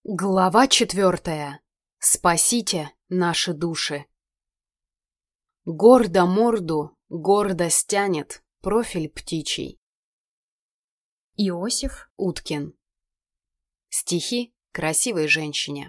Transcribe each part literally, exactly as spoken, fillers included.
Глава четвертая. Спасите наши души. Гордо морду, гордо стянет профиль птичий. Иосиф Уткин. Стихи красивой женщине.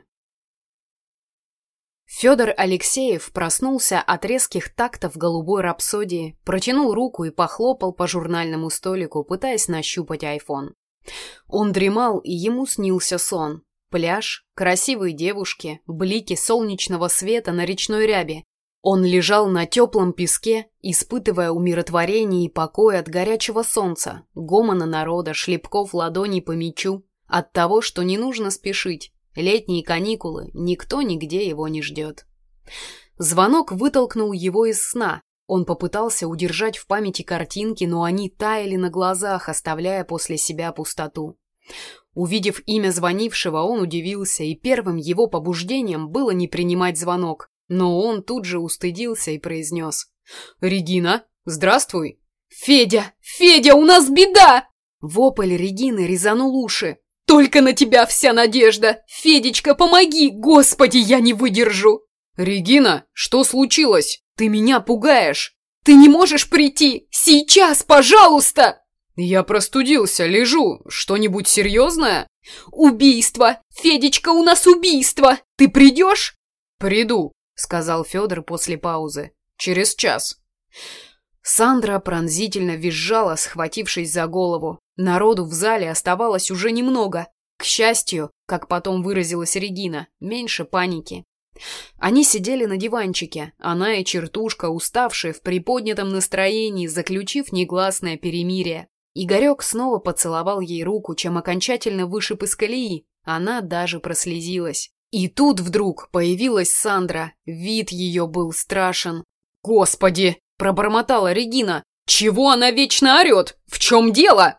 Федор Алексеев проснулся от резких тактов голубой рапсодии, протянул руку и похлопал по журнальному столику, пытаясь нащупать айфон. Он дремал, и ему снился сон. Пляж, красивые девушки, блики солнечного света на речной ряби. Он лежал на теплом песке, испытывая умиротворение и покой от горячего солнца, гомона народа, шлепков ладоней по мячу, от того, что не нужно спешить. Летние каникулы, никто нигде его не ждет. Звонок вытолкнул его из сна. Он попытался удержать в памяти картинки, но они таяли на глазах, оставляя после себя пустоту. Увидев имя звонившего, он удивился, и первым его побуждением было не принимать звонок. Но он тут же устыдился и произнес: «Регина, здравствуй!» «Федя! Федя, у нас беда!» Вопль Регины резанул уши. «Только на тебя вся надежда! Федечка, помоги! Господи, я не выдержу!» «Регина, что случилось? «Ты меня пугаешь! Ты не можешь прийти! Сейчас, пожалуйста!» «Я простудился, лежу. Что-нибудь серьезное?» «Убийство! Федечка, у нас убийство! Ты придешь?» «Приду», — сказал Федор после паузы. «Через час». Сандра пронзительно визжала, схватившись за голову. Народу в зале оставалось уже немного. К счастью, как потом выразилась Регина, меньше паники. Они сидели на диванчике, она и Чертушка, уставшие в приподнятом настроении, заключив негласное перемирие. Игорек снова поцеловал ей руку, чем окончательно вышиб из колеи. Она даже прослезилась. И тут вдруг появилась Сандра. Вид ее был страшен. «Господи!» – пробормотала Регина. «Чего она вечно орет? В чем дело?»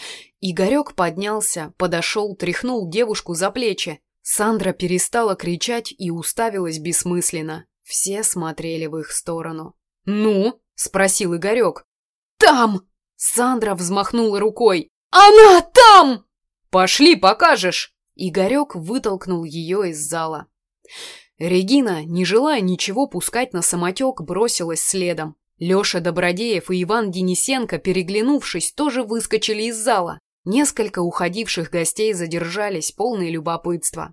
Игорек поднялся, подошел, тряхнул девушку за плечи. Сандра перестала кричать и уставилась бессмысленно. Все смотрели в их сторону. «Ну?» – спросил Игорек. «Там!» Сандра взмахнула рукой. «Она там!» «Пошли, покажешь!» Игорек вытолкнул ее из зала. Регина, не желая ничего пускать на самотек, бросилась следом. Леша Добродеев и Иван Денисенко, переглянувшись, тоже выскочили из зала. Несколько уходивших гостей задержались, полные любопытства.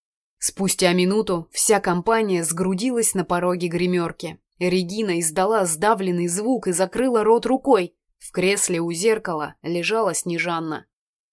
Спустя минуту вся компания сгрудилась на пороге гримерки. Регина издала сдавленный звук и закрыла рот рукой. В кресле у зеркала лежала Снежанна.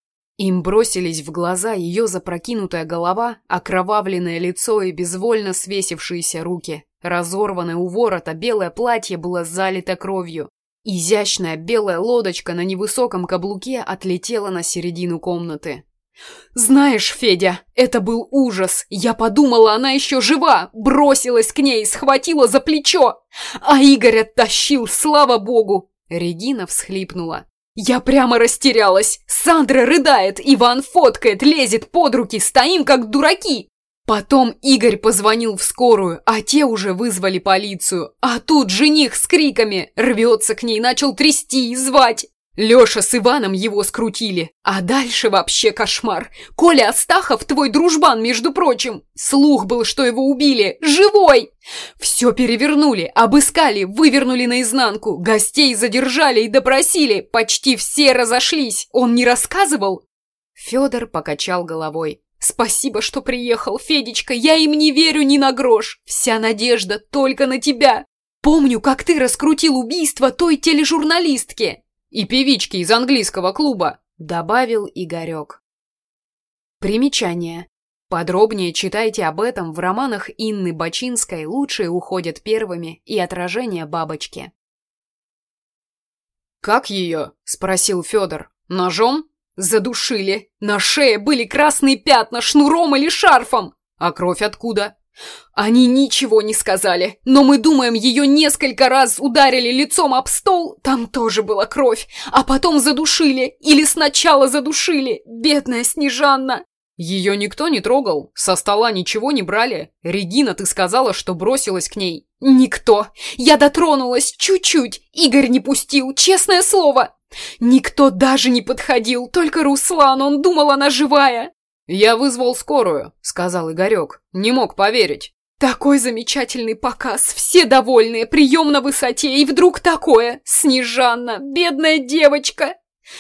Им бросились в глаза ее запрокинутая голова, окровавленное лицо и безвольно свесившиеся руки. Разорванное у ворота белое платье было залито кровью. Изящная белая лодочка на невысоком каблуке отлетела на середину комнаты. «Знаешь, Федя, это был ужас. Я подумала, она еще жива, бросилась к ней, схватила за плечо. А Игорь оттащил, слава богу!» Регина всхлипнула. «Я прямо растерялась. Сандра рыдает, Иван фоткает, лезет под руки, стоим как дураки. Потом Игорь позвонил в скорую, а те уже вызвали полицию. А тут жених с криками рвется к ней, начал трясти и звать. Леша с Иваном его скрутили. А дальше вообще кошмар. Коля Астахов, твой дружбан, между прочим. Слух был, что его убили. Живой! Все перевернули, обыскали, вывернули наизнанку. Гостей задержали и допросили. Почти все разошлись. Он не рассказывал?» Федор покачал головой. «Спасибо, что приехал, Федечка. Я им не верю ни на грош. Вся надежда только на тебя. Помню, как ты раскрутил убийство той тележурналистки. «И певички из английского клуба», — добавил Игорек. Примечание. Подробнее читайте об этом в романах Инны Бачинской «Лучшие уходят первыми» и «Отражение бабочки». «Как ее?» — спросил Федор. «Ножом?» «Задушили. На шее были красные пятна, шнуром или шарфом». «А кровь откуда?» «Они ничего не сказали, но мы думаем, ее несколько раз ударили лицом об стол, там тоже была кровь, а потом задушили, или сначала задушили, бедная Снежанна». «Ее никто не трогал? Со стола ничего не брали? Регина, ты сказала, что бросилась к ней». «Никто. Я дотронулась чуть-чуть, Игорь не пустил, честное слово. Никто даже не подходил, только Руслан, он думал, она живая». «Я вызвал скорую», — сказал Игорек. «Не мог поверить». Такой замечательный показ, все довольные, прием на высоте, и вдруг такое! Снежанна, бедная девочка!»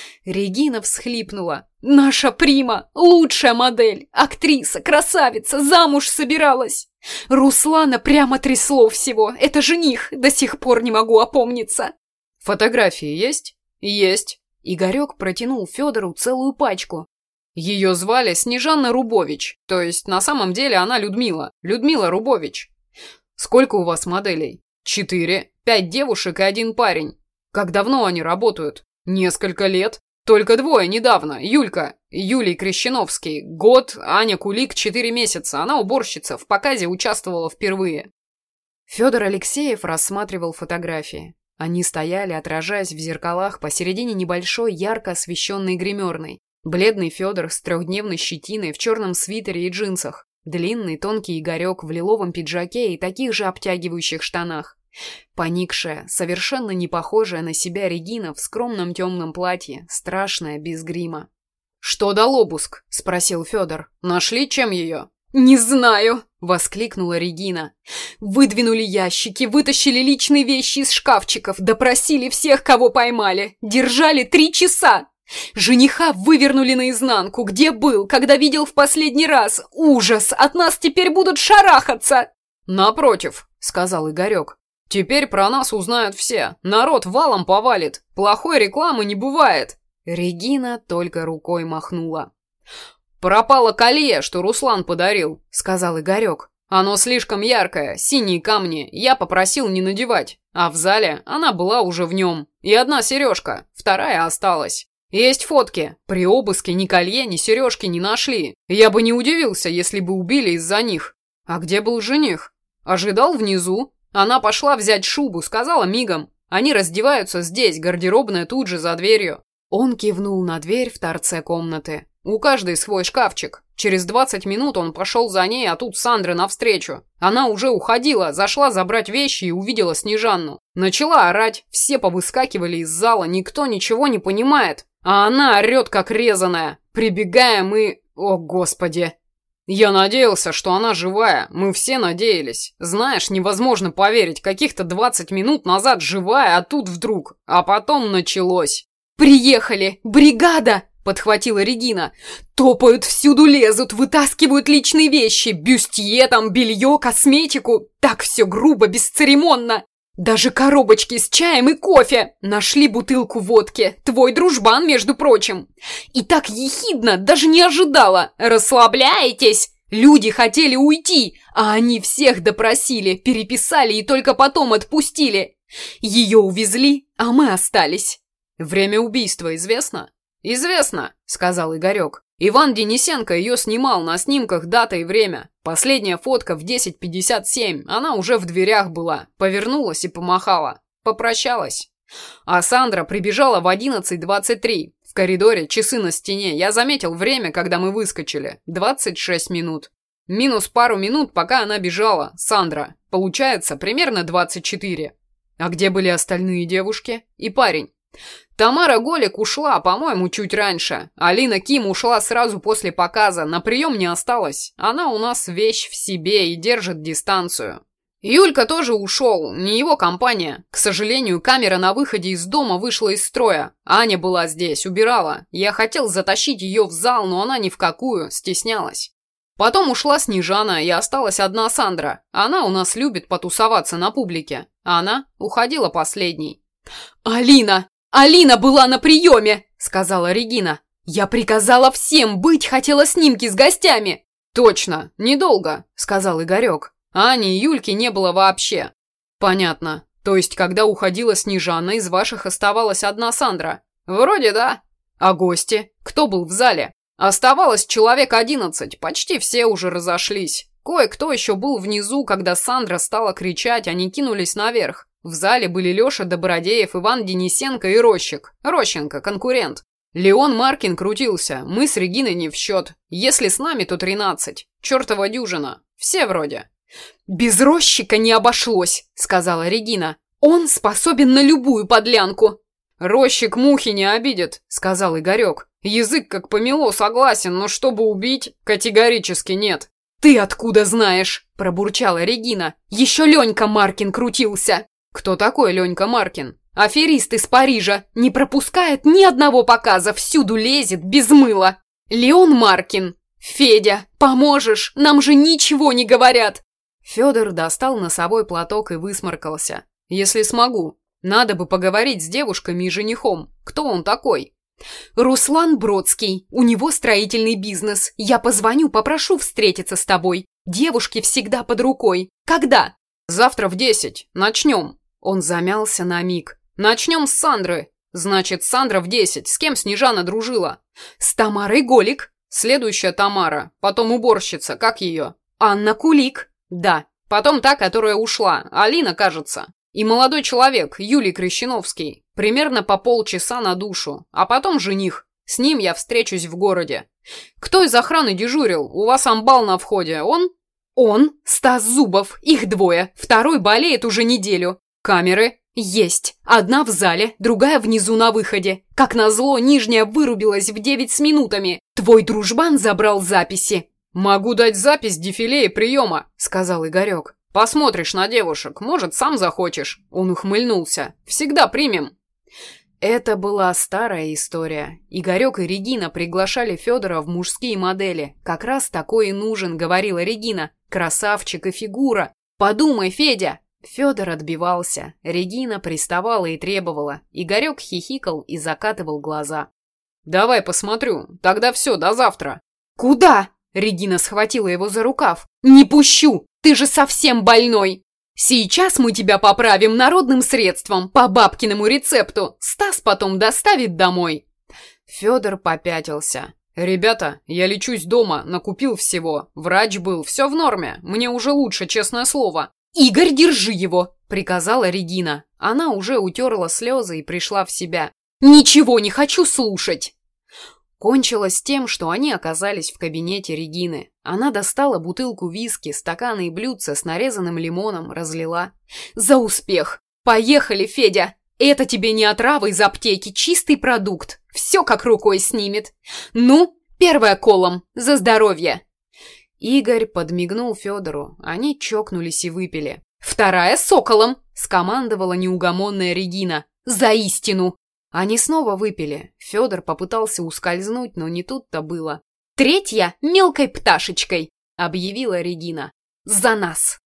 Регина всхлипнула. «Наша Прима, лучшая модель, актриса, красавица, замуж собиралась. Руслана прямо трясло всего, это жених, до сих пор не могу опомниться». «Фотографии есть?» «Есть». Игорек протянул Федору целую пачку. Ее звали Снежанна Рубович, то есть на самом деле она Людмила, Людмила Рубович. Сколько у вас моделей? Четыре, пять девушек и один парень. Как давно они работают? Несколько лет. Только двое недавно, Юлька, Юлий Крещеновский, год, Аня Кулик, четыре месяца, она уборщица, в показе участвовала впервые. Федор Алексеев рассматривал фотографии. Они стояли, отражаясь в зеркалах посередине небольшой, ярко освещенной гримерной. Бледный Федор с трехдневной щетиной в черном свитере и джинсах. Длинный, тонкий Игорек в лиловом пиджаке и таких же обтягивающих штанах. Поникшая, совершенно не похожая на себя Регина в скромном темном платье, страшная, без грима. «Что дал обыск?» – спросил Федор. «Нашли, чем ее?» «Не знаю!» – воскликнула Регина. «Выдвинули ящики, вытащили личные вещи из шкафчиков, допросили всех, кого поймали. Держали три часа. Жениха вывернули наизнанку. Где был, когда видел в последний раз? Ужас! От нас теперь будут шарахаться!» «Напротив», — сказал Игорек. «Теперь про нас узнают все. Народ валом повалит. Плохой рекламы не бывает». Регина только рукой махнула. «Пропало колье, что Руслан подарил», — сказал Игорек. «Оно слишком яркое, синие камни. Я попросил не надевать. А в зале она была уже в нем. И одна сережка, вторая осталась. Есть фотки. При обыске ни колье, ни сережки не нашли. Я бы не удивился, если бы убили из-за них. А где был жених? Ожидал внизу. Она пошла взять шубу, сказала мигом. Они раздеваются здесь, гардеробная тут же за дверью». Он кивнул на дверь в торце комнаты. «У каждой свой шкафчик. Через двадцать минут он пошел за ней, а тут Сандра навстречу. Она уже уходила, зашла забрать вещи и увидела Снежанну. Начала орать, все повыскакивали из зала, никто ничего не понимает. А она орет, как резаная. Прибегаем и... О, Господи! Я надеялся, что она живая. Мы все надеялись. Знаешь, невозможно поверить, каких-то двадцать минут назад живая, а тут вдруг. А потом началось. «Приехали! Бригада!» — подхватила Регина. «Топают, всюду лезут, вытаскивают личные вещи, бюстье там, белье, косметику. Так все грубо, бесцеремонно. Даже коробочки с чаем и кофе. Нашли бутылку водки. Твой дружбан, между прочим. И так ехидно, даже не ожидала. Расслабляетесь? Люди хотели уйти, а они всех допросили, переписали и только потом отпустили. Ее увезли, а мы остались». «Время убийства известно?» «Известно», — сказал Игорек. «Иван Денисенко ее снимал, на снимках дата и время. Последняя фотка в десять пятьдесят семь, она уже в дверях была. Повернулась и помахала. Попрощалась. А Сандра прибежала в одиннадцать двадцать три. В коридоре часы на стене. Я заметил время, когда мы выскочили. двадцать шесть минут. Минус пару минут, пока она бежала, Сандра. Получается, примерно двадцать четыре. А где были остальные девушки? И парень? Тамара Голик ушла, по-моему, чуть раньше. Алина Ким ушла сразу после показа, на прием не осталась. Она у нас вещь в себе и держит дистанцию. Юлька тоже ушел, не его компания. К сожалению, камера на выходе из дома вышла из строя. Аня была здесь, убирала. Я хотел затащить ее в зал, но она ни в какую, стеснялась. Потом ушла Снежана, и осталась одна Сандра. Она у нас любит потусоваться на публике. Она уходила последней. «Алина! Алина была на приеме!» — сказала Регина. «Я приказала всем быть, хотела снимки с гостями!» «Точно, недолго», — сказал Игорек. «Ани и Юльки не было вообще». «Понятно. То есть, когда уходила Снежана, из ваших оставалась одна Сандра?» «Вроде да». «А гости? Кто был в зале?» «Оставалось человек одиннадцать, почти все уже разошлись. Кое-кто еще был внизу, когда Сандра стала кричать, они кинулись наверх. В зале были Леша Добродеев, Иван Денисенко и Рощик. Рощенко, конкурент. Леон Маркин крутился, мы с Региной не в счет. Если с нами, то тринадцать. Чертова дюжина. Все вроде». «Без Рощика не обошлось», — сказала Регина. «Он способен на любую подлянку». «Рощик мухи не обидит», — сказал Игорек. Язык как помело, согласен, но чтобы убить, категорически нет. «Ты откуда знаешь?» – пробурчала Регина. «Еще Ленька Маркин крутился». «Кто такой Ленька Маркин?» «Аферист из Парижа. Не пропускает ни одного показа, всюду лезет, без мыла. Леон Маркин. Федя, поможешь? Нам же ничего не говорят». Федор достал носовой платок и высморкался. «Если смогу. Надо бы поговорить с девушками и женихом. Кто он такой?» «Руслан Бродский. У него строительный бизнес. Я позвоню, попрошу встретиться с тобой. Девушки всегда под рукой. Когда?» «Завтра в десять. Начнем». Он замялся на миг. «Начнем с Сандры». «Значит, Сандра в десять. С кем Снежана дружила?» «С Тамарой Голик». «Следующая Тамара. Потом уборщица. Как ее?» «Анна Кулик». «Да. Потом та, которая ушла. Алина, кажется. И молодой человек, Юлий Крещеновский. Примерно по полчаса на душу. А потом жених. С ним я встречусь в городе. Кто из охраны дежурил? У вас амбал на входе. Он?» «Он. Стас Зубов. Их двое. Второй болеет уже неделю. Камеры?» «Есть. Одна в зале, другая внизу на выходе. Как назло, нижняя вырубилась в девять с минутами. Твой дружбан забрал записи». «Могу дать запись дефиле и приема», — сказал Игорек. «Посмотришь на девушек, может, сам захочешь». Он ухмыльнулся. «Всегда примем». Это была старая история. Игорек и Регина приглашали Федора в мужские модели. «Как раз такой и нужен», — говорила Регина. «Красавчик и фигура. Подумай, Федя». Федор отбивался. Регина приставала и требовала. Игорек хихикал и закатывал глаза. «Давай посмотрю. Тогда все, до завтра». «Куда?» — Регина схватила его за рукав. «Не пущу! Ты же совсем больной! Сейчас мы тебя поправим народным средством, по бабкиному рецепту. Стас потом доставит домой». Федор попятился. «Ребята, я лечусь дома, накупил всего. Врач был, все в норме. Мне уже лучше, честное слово». «Игорь, держи его!» — приказала Регина. Она уже утерла слезы и пришла в себя. «Ничего не хочу слушать!» Кончилось тем, что они оказались в кабинете Регины. Она достала бутылку виски, стаканы и блюдце с нарезанным лимоном, разлила. «За успех! Поехали, Федя! Это тебе не отрава из аптеки, чистый продукт. Все как рукой снимет. Ну, первая колом, за здоровье!» Игорь подмигнул Федору. Они чокнулись и выпили. «Вторая соколом!» — скомандовала неугомонная Регина. «За истину!» Они снова выпили. Федор попытался ускользнуть, но не тут-то было. «Третья мелкой пташечкой!» — объявила Регина. «За нас!»